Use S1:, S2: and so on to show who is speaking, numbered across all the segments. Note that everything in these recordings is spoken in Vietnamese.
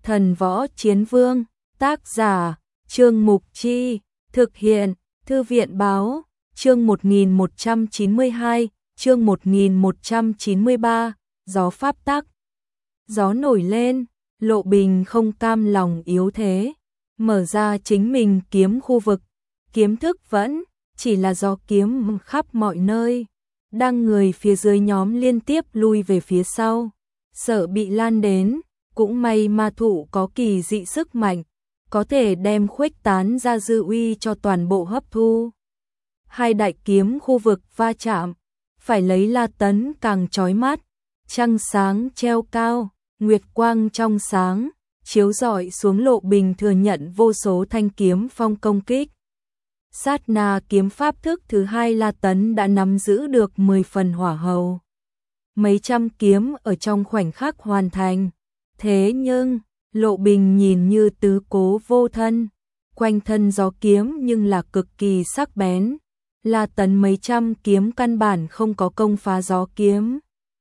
S1: Thần Võ Chiến Vương, tác giả, Trương Mục Chi, thực hiện, Thư viện Báo, chương 1192, chương 1193, gió pháp tắc. Gió nổi lên, Lộ Bình không cam lòng yếu thế, mở ra chính mình kiếm khu vực, kiếm thức vẫn chỉ là gió kiếm khắp mọi nơi, đang người phía dưới nhóm liên tiếp lui về phía sau, sợ bị lan đến, cũng may ma thụ có kỳ dị sức mạnh, có thể đem khuếch tán ra dư uy cho toàn bộ hấp thu. Hai đại kiếm khu vực va chạm, phải lấy La Tấn càng chói mắt, trăng sáng treo cao, nguyệt quang trong sáng, chiếu rọi xuống Lộ Bình thừa nhận vô số thanh kiếm phong công kích. Sát na kiếm pháp thức thứ hai La Tấn đã nắm giữ được 10 phần hỏa hầu. Mấy trăm kiếm ở trong khoảnh khắc hoàn thành. Thế nhưng, Lộ Bình nhìn như tứ cố vô thân, quanh thân gió kiếm nhưng là cực kỳ sắc bén. La Tấn mấy trăm kiếm căn bản không có công phá gió kiếm.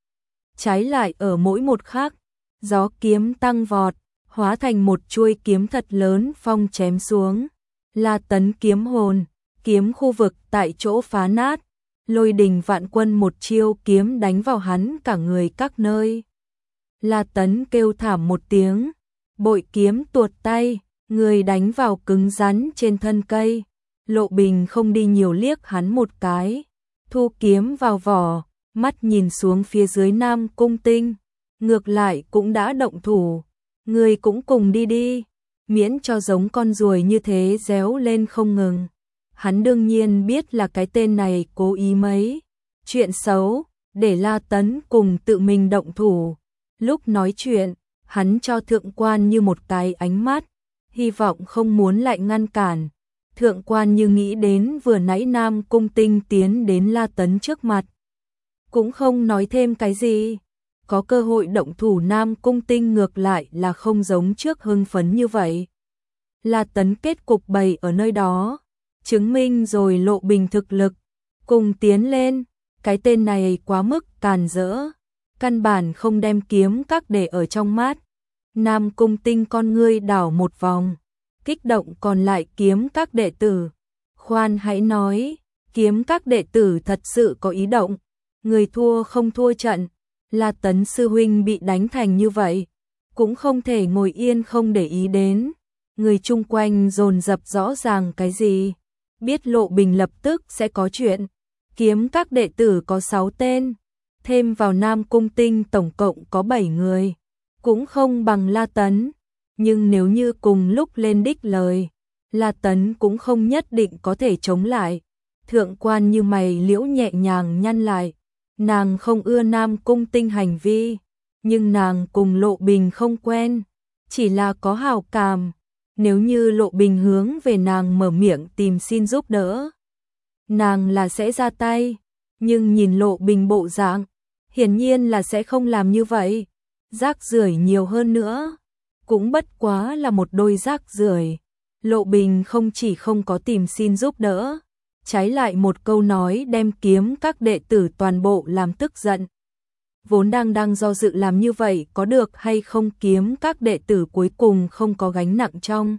S1: Trái lại ở mỗi một khắc, gió kiếm tăng vọt, hóa thành một chuôi kiếm thật lớn phong chém xuống. La Tấn kiếm hồn, kiếm khu vực tại chỗ phá nát, Lôi Đình Vạn Quân một chiêu kiếm đánh vào hắn cả người các nơi. La Tấn kêu thảm một tiếng, bội kiếm tuột tay, người đánh vào cứng rắn trên thân cây. Lộ Bình không đi nhiều liếc hắn một cái, thu kiếm vào vỏ, mắt nhìn xuống phía dưới Nam Cung Tinh, ngược lại cũng đã động thủ, người cũng cùng đi đi, miễn cho giống con ruồi như thế réo lên không ngừng. Hắn đương nhiên biết là cái tên này cố ý mấy chuyện xấu, để La Tấn cùng tự mình động thủ. Lúc nói chuyện, hắn cho thượng quan như một cái ánh mắt, hy vọng không muốn lại ngăn cản. Thượng quan như nghĩ đến vừa nãy Nam Cung Tinh tiến đến La Tấn trước mặt, cũng không nói thêm cái gì. Có cơ hội động thủ Nam Cung Tinh ngược lại là không giống trước hưng phấn như vậy. La Tấn kết cục bày ở nơi đó, chứng minh rồi Lộ Bình thực lực, cùng tiến lên, cái tên này quá mức càn rỡ, căn bản không đem kiếm các để ở trong mắt. Nam Cung Tinh con ngươi đảo một vòng, kích động còn lại kiếm các đệ tử. Khoan hãy nói, kiếm các đệ tử thật sự có ý động, người thua không thua trận. La Tấn sư huynh bị đánh thành như vậy, cũng không thể ngồi yên không để ý đến. Người chung quanh dồn dập rõ ràng cái gì, biết Lộ Bình lập tức sẽ có chuyện. Kiếm các đệ tử có 6 tên, thêm vào Nam Cung Tinh tổng cộng có 7 người, cũng không bằng La Tấn. Nhưng nếu như cùng lúc lên đích lời, La Tấn cũng không nhất định có thể chống lại. Thượng quan như mày liễu nhẹ nhàng nhăn lại, nàng không ưa Nam Cung Tinh hành vi, nhưng nàng cùng Lộ Bình không quen, chỉ là có hảo cảm. Nếu như Lộ Bình hướng về nàng mở miệng tìm xin giúp đỡ, nàng là sẽ ra tay, nhưng nhìn Lộ Bình bộ dạng, hiển nhiên là sẽ không làm như vậy. Rác rưởi nhiều hơn nữa, cũng bất quá là một đôi rác rưởi. Lộ Bình không chỉ không có tìm xin giúp đỡ, trái lại một câu nói đem kiếm các đệ tử toàn bộ làm tức giận. Vốn đang do dự làm như vậy có được hay không, kiếm các đệ tử cuối cùng không có gánh nặng trong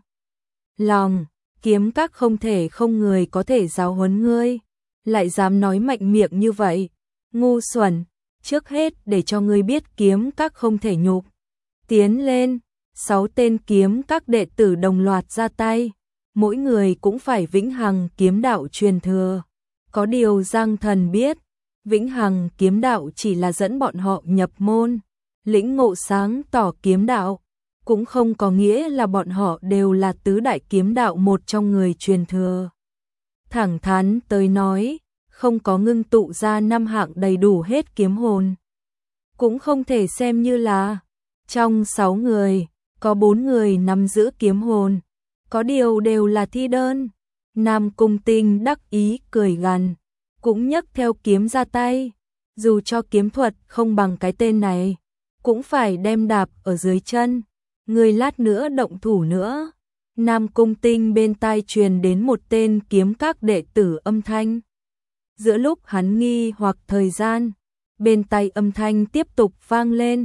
S1: lòng. Kiếm các không thể không người có thể giáo huấn ngươi, lại dám nói mạnh miệng như vậy, ngu xuẩn. Trước hết để cho ngươi biết kiếm các không thể nhục. Tiến lên, 6 tên kiếm các đệ tử đồng loạt ra tay, mỗi người cũng phải vĩnh hằng kiếm đạo truyền thừa. Có điều Giang Thần biết, vĩnh hằng kiếm đạo chỉ là dẫn bọn họ nhập môn, lĩnh ngộ sáng tỏ kiếm đạo, cũng không có nghĩa là bọn họ đều là tứ đại kiếm đạo một trong người truyền thừa. Thẳng thắn tới nói, không có ngưng tụ ra 5 hạng đầy đủ hết kiếm hồn, cũng không thể xem như là. Trong 6 người, có 4 người nắm giữ kiếm hồn, có điều đều là thi đơn. Nam Cung Tinh đắc ý cười gằn, cũng nhấc theo kiếm ra tay, dù cho kiếm thuật không bằng cái tên này, cũng phải đem đạp ở dưới chân. Người lát nữa động thủ nữa. Nam Cung Tinh bên tai truyền đến một tên kiếm các đệ tử âm thanh. Giữa lúc hắn nghi hoặc thời gian, bên tai âm thanh tiếp tục vang lên,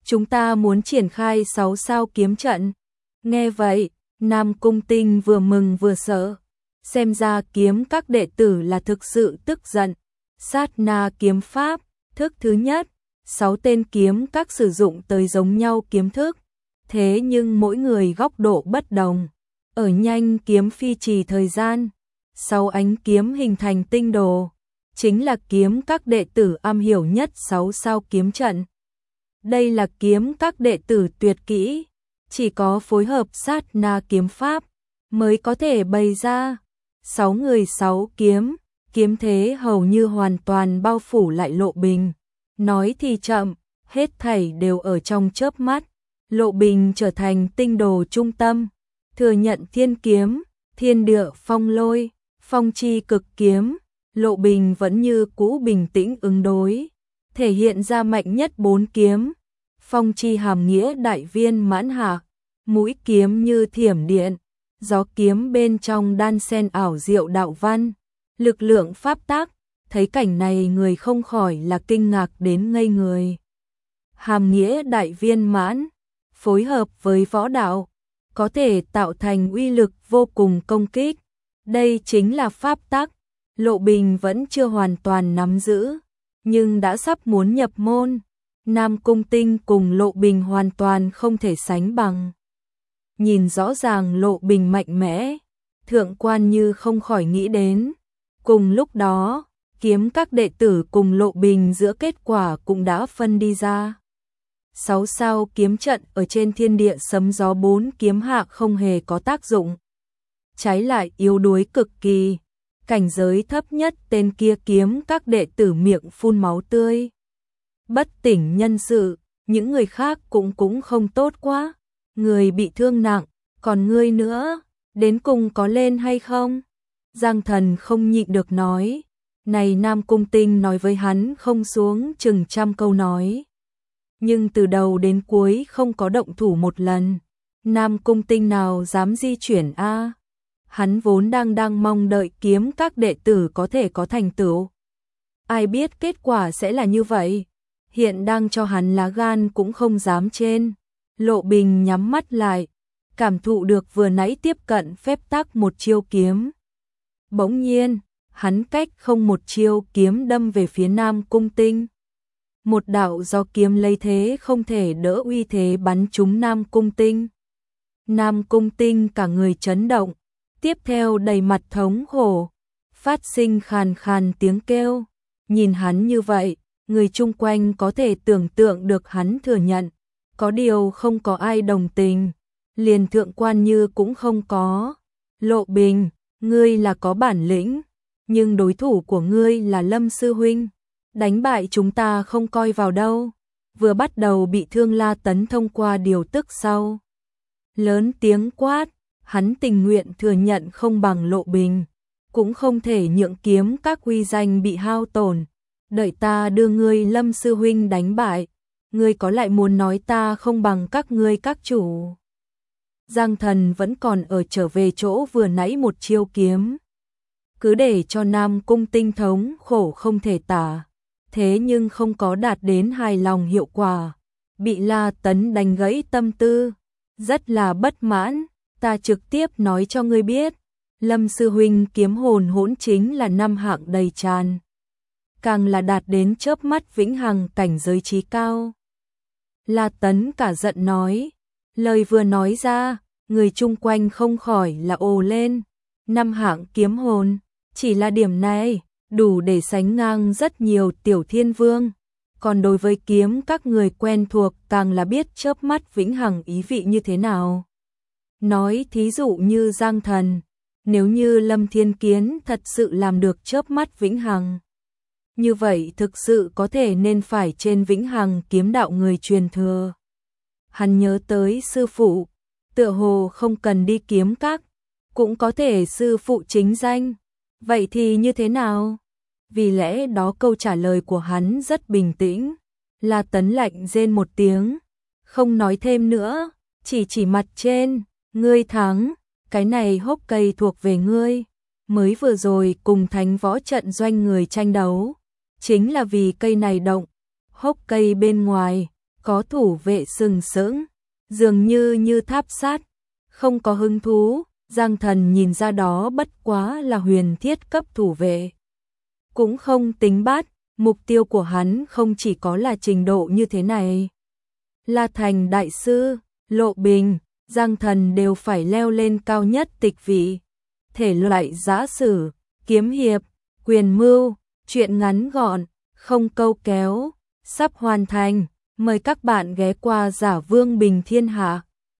S1: chúng ta muốn triển khai 6 sao kiếm trận. Nghe vậy, Nam Cung Tinh vừa mừng vừa sợ. Xem ra kiếm các đệ tử là thực sự tức giận. Sát na kiếm pháp, thức thứ nhất, 6 tên kiếm các sử dụng tới giống nhau kiếm thức. Thế nhưng mỗi người góc độ bất đồng. Ở nhanh kiếm phi trì thời gian, 6 ánh kiếm hình thành tinh đồ. Chính là kiếm các đệ tử am hiểu nhất 6 sao kiếm trận. Đây là kiếm các đệ tử tuyệt kỹ, chỉ có phối hợp sát na kiếm pháp mới có thể bày ra. 6 người 6 kiếm, kiếm thế hầu như hoàn toàn bao phủ lại Lộ Bình. Nói thì chậm, hết thảy đều ở trong chớp mắt. Lộ Bình trở thành tinh đồ trung tâm, thừa nhận thiên kiếm, thiên địa phong lôi, phong chi cực kiếm. Lộ Bình vẫn như cũ bình tĩnh ứng đối, thể hiện ra mạnh nhất 4 kiếm. Phong chi hàm nghĩa đại viên mãn hạ, mũi kiếm như thiểm điện, gió kiếm bên trong đan xen ảo diệu đạo văn, lực lượng pháp tắc. Thấy cảnh này người không khỏi là kinh ngạc đến ngây người. Hàm nghĩa đại viên mãn, phối hợp với võ đạo, có thể tạo thành uy lực vô cùng công kích. Đây chính là pháp tắc. Lộ Bình vẫn chưa hoàn toàn nắm giữ, nhưng đã sắp muốn nhập môn. Nam Cung Tinh cùng Lộ Bình hoàn toàn không thể sánh bằng. Nhìn rõ ràng Lộ Bình mạnh mẽ, Thượng Quan Như không khỏi nghĩ đến. Cùng lúc đó, kiếm các đệ tử cùng Lộ Bình giữa kết quả cũng đã phân đi ra. 6 sao kiếm trận ở trên thiên địa sấm gió 4 kiếm hạ không hề có tác dụng. Trái lại yếu đuối cực kỳ. Cảnh giới thấp nhất tên kia kiếm các đệ tử miệng phun máu tươi. Bất tỉnh nhân sự, những người khác cũng không tốt quá. Người bị thương nặng, còn ngươi nữa, đến cùng có lên hay không? Giang Thần không nhịn được nói. Này Nam Cung Tinh nói với hắn không xuống chừng trăm câu nói. Nhưng từ đầu đến cuối không có động thủ một lần. Nam Cung Tinh nào dám di chuyển a? Hắn vốn đang mong đợi kiếm các đệ tử có thể có thành tựu. Ai biết kết quả sẽ là như vậy. Hiện đang cho hắn lá gan cũng không dám trên. Lộ Bình nhắm mắt lại, cảm thụ được vừa nãy tiếp cận phép tắc một chiêu kiếm. Bỗng nhiên, hắn cách không một chiêu kiếm đâm về phía Nam Cung Tinh. Một đạo gió kiếm lấy thế không thể đỡ uy thế bắn trúng Nam Cung Tinh. Nam Cung Tinh cả người chấn động, tiếp theo đầy mặt thống khổ, phát sinh khàn khàn tiếng kêu. Nhìn hắn như vậy, người chung quanh có thể tưởng tượng được hắn thừa nhận. Có điều không có ai đồng tình, liền Thượng Quan Như cũng không có. Lộ Bình, ngươi là có bản lĩnh, nhưng đối thủ của ngươi là Lâm Sư Huynh. Đánh bại chúng ta không coi vào đâu. Vừa bắt đầu bị thương La Tấn thông qua điều tức sau. Lớn tiếng quát, hắn tình nguyện thừa nhận không bằng Lộ Bình, cũng không thể nhượng kiếm các uy danh bị hao tổn. Đợi ta đưa ngươi Lâm Sư Huynh đánh bại, ngươi có lại muốn nói ta không bằng các ngươi các chủ. Giang Thần vẫn còn ở trở về chỗ vừa nãy một chiêu kiếm. Cứ để cho Nam Cung Tinh thống khổ không thể tả. Thế nhưng không có đạt đến hài lòng hiệu quả. Bị La Tấn đánh gãy tâm tư. Rất là bất mãn. Ta trực tiếp nói cho ngươi biết. Lâm Sư Huynh kiếm hồn hỗn chính là 5 hạng đầy tràn. Càng là đạt đến chớp mắt vĩnh hằng cảnh giới trí cao. La Tấn cả giận nói. Lời vừa nói ra, người chung quanh không khỏi là ồ lên. 5 hạng kiếm hồn, chỉ là điểm này, đủ để sánh ngang rất nhiều tiểu thiên vương. Còn đối với kiếm các người quen thuộc càng là biết chớp mắt vĩnh hằng ý vị như thế nào. Nói thí dụ như Giang Thần, nếu như Lâm Thiên Kiến thật sự làm được chớp mắt vĩnh hằng, như vậy thực sự có thể nên phải trên vĩnh hằng kiếm đạo người truyền thừa. Hắn nhớ tới sư phụ, tựa hồ không cần đi kiếm các, cũng có thể sư phụ chính danh. Vậy thì như thế nào? Vì lẽ đó câu trả lời của hắn rất bình tĩnh. La Tấn lạnh rên một tiếng, không nói thêm nữa, chỉ mặt trên, ngươi thắng, cái này hốc cây thuộc về ngươi. Mới vừa rồi cùng thánh võ trận doanh người tranh đấu, chính là vì cây này động, hốc cây bên ngoài, có thủ vệ sừng sững, dường như tháp sát, không có hứng thú. Giang Thần nhìn ra đó bất quá là huyền thiết cấp thủ vệ. Cũng không tính bát, mục tiêu của hắn không chỉ có là trình độ như thế này. La Thành đại sư, Lộ Bình, Giang Thần đều phải leo lên cao nhất tịch vị. Thể loại giã sử, kiếm hiệp, quyền mưu, truyện ngắn gọn, không câu kéo, sắp hoàn thành. Mời các bạn ghé qua Giả Vương Bình Thiên Hạ.